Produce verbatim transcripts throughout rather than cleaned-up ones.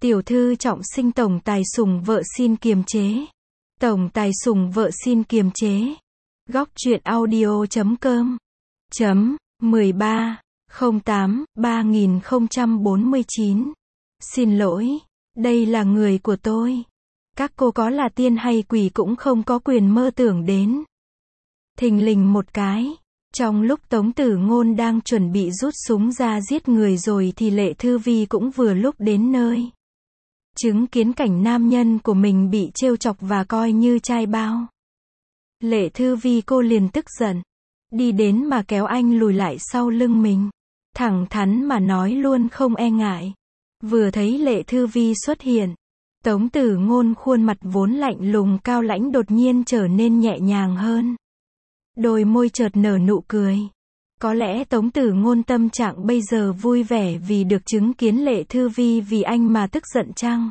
Tiểu thư trọng sinh tổng tài sủng vợ xin kiềm chế. Tổng tài sủng vợ xin kiềm chế. Góc truyện audio chấm com chấm mười ba không tám ba nghìn không trăm bốn mươi chín. Xin lỗi, đây là người của tôi. Các cô có là tiên hay quỷ cũng không có quyền mơ tưởng đến. Thình lình một cái, trong lúc Tống Tử Ngôn đang chuẩn bị rút súng ra giết người rồi thì Lệ Thư Vi cũng vừa lúc đến nơi. Chứng kiến cảnh nam nhân của mình bị trêu chọc và coi như trai bao. Lệ Thư Vi cô liền tức giận, đi đến mà kéo anh lùi lại sau lưng mình. Thẳng thắn mà nói luôn không e ngại. Vừa thấy Lệ Thư Vi xuất hiện, Tống Tử Ngôn khuôn mặt vốn lạnh lùng cao lãnh đột nhiên trở nên nhẹ nhàng hơn. Đôi môi chợt nở nụ cười. Có lẽ Tống Tử Ngôn tâm trạng bây giờ vui vẻ vì được chứng kiến Lệ Thư Vi vì anh mà tức giận chăng?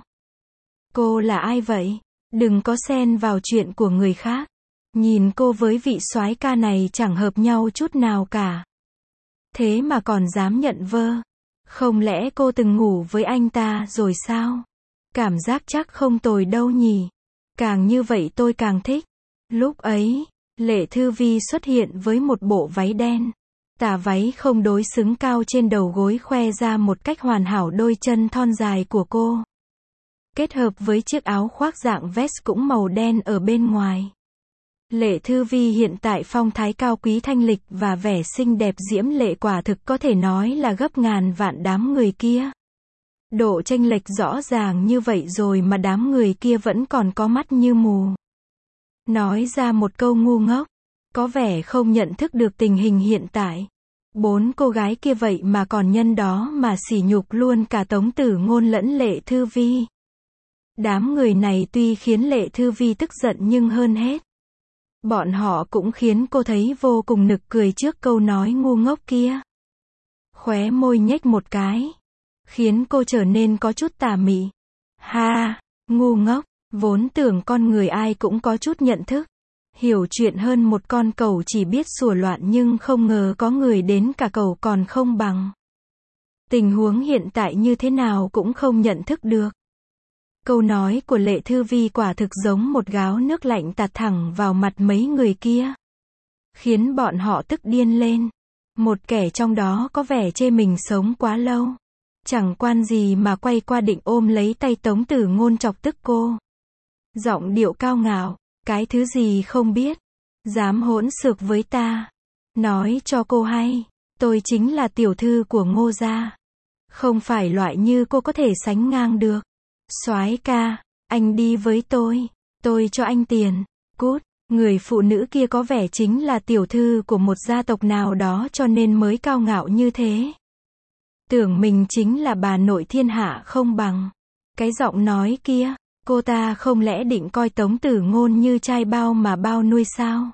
Cô là ai vậy? Đừng có xen vào chuyện của người khác. Nhìn cô với vị soái ca này chẳng hợp nhau chút nào cả. Thế mà còn dám nhận vơ. Không lẽ cô từng ngủ với anh ta rồi sao? Cảm giác chắc không tồi đâu nhỉ. Càng như vậy tôi càng thích. Lúc ấy, Lệ Thư Vi xuất hiện với một bộ váy đen. Tà váy không đối xứng cao trên đầu gối khoe ra một cách hoàn hảo đôi chân thon dài của cô. Kết hợp với chiếc áo khoác dạng vest cũng màu đen ở bên ngoài. Lệ Thư Vi hiện tại phong thái cao quý thanh lịch và vẻ xinh đẹp diễm lệ quả thực có thể nói là gấp ngàn vạn đám người kia. Độ chênh lệch rõ ràng như vậy rồi mà đám người kia vẫn còn có mắt như mù. Nói ra một câu ngu ngốc, có vẻ không nhận thức được tình hình hiện tại. Bốn cô gái kia vậy mà còn nhân đó mà sỉ nhục luôn cả Tống Tử Ngôn lẫn Lệ Thư Vi. Đám người này tuy khiến Lệ Thư Vi tức giận nhưng hơn hết, bọn họ cũng khiến cô thấy vô cùng nực cười trước câu nói ngu ngốc kia. Khóe môi nhếch một cái, khiến cô trở nên có chút tà mị. Ha, ngu ngốc, vốn tưởng con người ai cũng có chút nhận thức, hiểu chuyện hơn một con cẩu chỉ biết sủa loạn nhưng không ngờ có người đến cả cẩu còn không bằng. Tình huống hiện tại như thế nào cũng không nhận thức được. Câu nói của Lệ Thư Vi quả thực giống một gáo nước lạnh tạt thẳng vào mặt mấy người kia, khiến bọn họ tức điên lên. Một kẻ trong đó có vẻ chê mình sống quá lâu, chẳng quan gì mà quay qua định ôm lấy tay Tống Tử Ngôn chọc tức cô. Giọng điệu cao ngạo, cái thứ gì không biết, dám hỗn xược với ta. Nói cho cô hay, tôi chính là tiểu thư của Ngô gia. Không phải loại như cô có thể sánh ngang được. Soái ca, anh đi với tôi, tôi cho anh tiền. Cút, người phụ nữ kia có vẻ chính là tiểu thư của một gia tộc nào đó cho nên mới cao ngạo như thế. Tưởng mình chính là bà nội thiên hạ không bằng. Cái giọng nói kia, cô ta không lẽ định coi Tống Tử Ngôn như trai bao mà bao nuôi sao?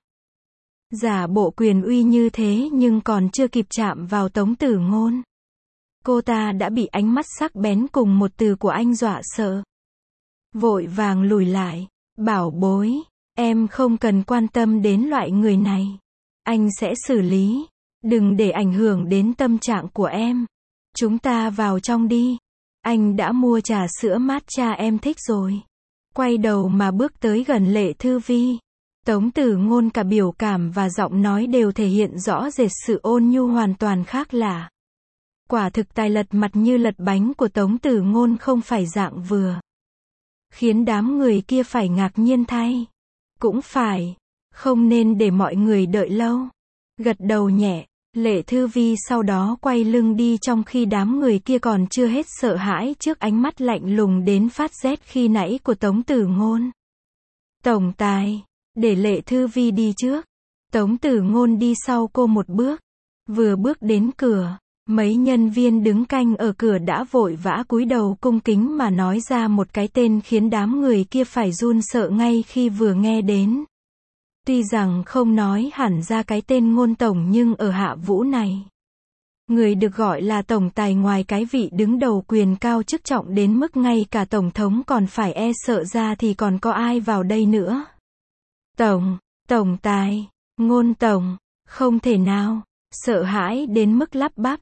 Giả bộ quyền uy như thế nhưng còn chưa kịp chạm vào Tống Tử Ngôn, cô ta đã bị ánh mắt sắc bén cùng một từ của anh dọa sợ. Vội vàng lùi lại, bảo bối, em không cần quan tâm đến loại người này. Anh sẽ xử lý, đừng để ảnh hưởng đến tâm trạng của em. Chúng ta vào trong đi. Anh đã mua trà sữa matcha em thích rồi. Quay đầu mà bước tới gần Lệ Thư Vi. Tống Tử Ngôn cả biểu cảm và giọng nói đều thể hiện rõ rệt sự ôn nhu hoàn toàn khác lạ. Quả thực tài lật mặt như lật bánh của Tống Tử Ngôn không phải dạng vừa. Khiến đám người kia phải ngạc nhiên thay. Cũng phải, không nên để mọi người đợi lâu. Gật đầu nhẹ, Lệ Thư Vi sau đó quay lưng đi trong khi đám người kia còn chưa hết sợ hãi trước ánh mắt lạnh lùng đến phát rét khi nãy của Tống Tử Ngôn. Tổng tài, để Lệ Thư Vi đi trước. Tống Tử Ngôn đi sau cô một bước. Vừa bước đến cửa, mấy nhân viên đứng canh ở cửa đã vội vã cúi đầu cung kính mà nói ra một cái tên khiến đám người kia phải run sợ ngay khi vừa nghe đến. Tuy rằng không nói hẳn ra cái tên Ngôn tổng nhưng ở Hạ Vũ này, người được gọi là tổng tài ngoài cái vị đứng đầu quyền cao chức trọng đến mức ngay cả tổng thống còn phải e sợ ra thì còn có ai vào đây nữa. Tổng, tổng tài, Ngôn tổng, không thể nào, sợ hãi đến mức lắp bắp.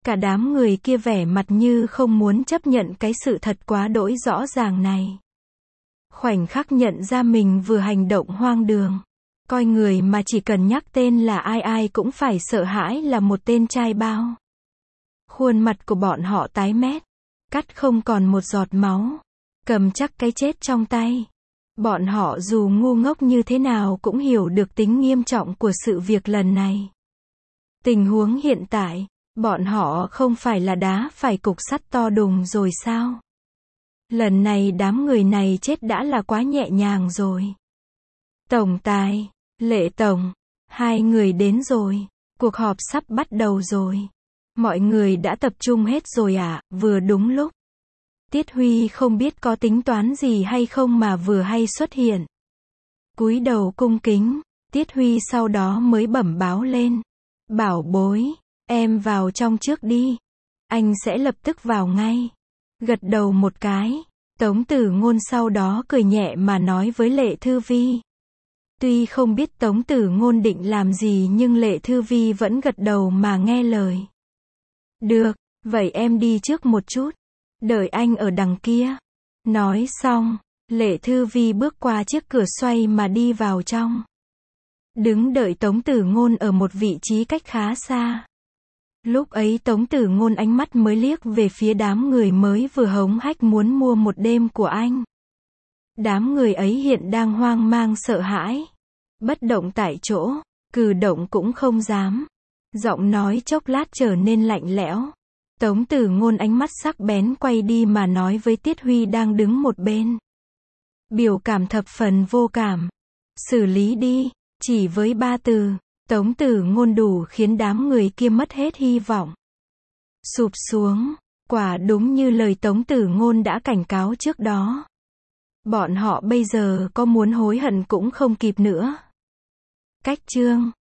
Cả đám người kia vẻ mặt như không muốn chấp nhận cái sự thật quá đỗi rõ ràng này. Khoảnh khắc nhận ra mình vừa hành động hoang đường. Coi người mà chỉ cần nhắc tên là ai ai cũng phải sợ hãi là một tên trai bao. Khuôn mặt của bọn họ tái mét, cắt không còn một giọt máu, cầm chắc cái chết trong tay. Bọn họ dù ngu ngốc như thế nào cũng hiểu được tính nghiêm trọng của sự việc lần này. Tình huống hiện tại, bọn họ không phải là đá phải cục sắt to đùng rồi sao? Lần này đám người này chết đã là quá nhẹ nhàng rồi. Tổng tài, Lệ tổng, hai người đến rồi, cuộc họp sắp bắt đầu rồi. Mọi người đã tập trung hết rồi ạ, à, vừa đúng lúc. Tiết Huy không biết có tính toán gì hay không mà vừa hay xuất hiện. Cúi đầu cung kính, Tiết Huy sau đó mới bẩm báo lên. Bảo bối, em vào trong trước đi. Anh sẽ lập tức vào ngay. Gật đầu một cái, Tống Tử Ngôn sau đó cười nhẹ mà nói với Lệ Thư Vi. Tuy không biết Tống Tử Ngôn định làm gì nhưng Lệ Thư Vi vẫn gật đầu mà nghe lời. Được, vậy em đi trước một chút. Đợi anh ở đằng kia. Nói xong, Lệ Thư Vi bước qua chiếc cửa xoay mà đi vào trong. Đứng đợi Tống Tử Ngôn ở một vị trí cách khá xa. Lúc ấy Tống Tử Ngôn ánh mắt mới liếc về phía đám người mới vừa hống hách muốn mua một đêm của anh. Đám người ấy hiện đang hoang mang sợ hãi. Bất động tại chỗ, cử động cũng không dám. Giọng nói chốc lát trở nên lạnh lẽo. Tống Tử Ngôn ánh mắt sắc bén quay đi mà nói với Tiết Huy đang đứng một bên. Biểu cảm thập phần vô cảm. Xử lý đi, chỉ với ba từ. Tống Tử Ngôn đủ khiến đám người kia mất hết hy vọng. Sụp xuống, quả đúng như lời Tống Tử Ngôn đã cảnh cáo trước đó. Bọn họ bây giờ có muốn hối hận cũng không kịp nữa. Cách chương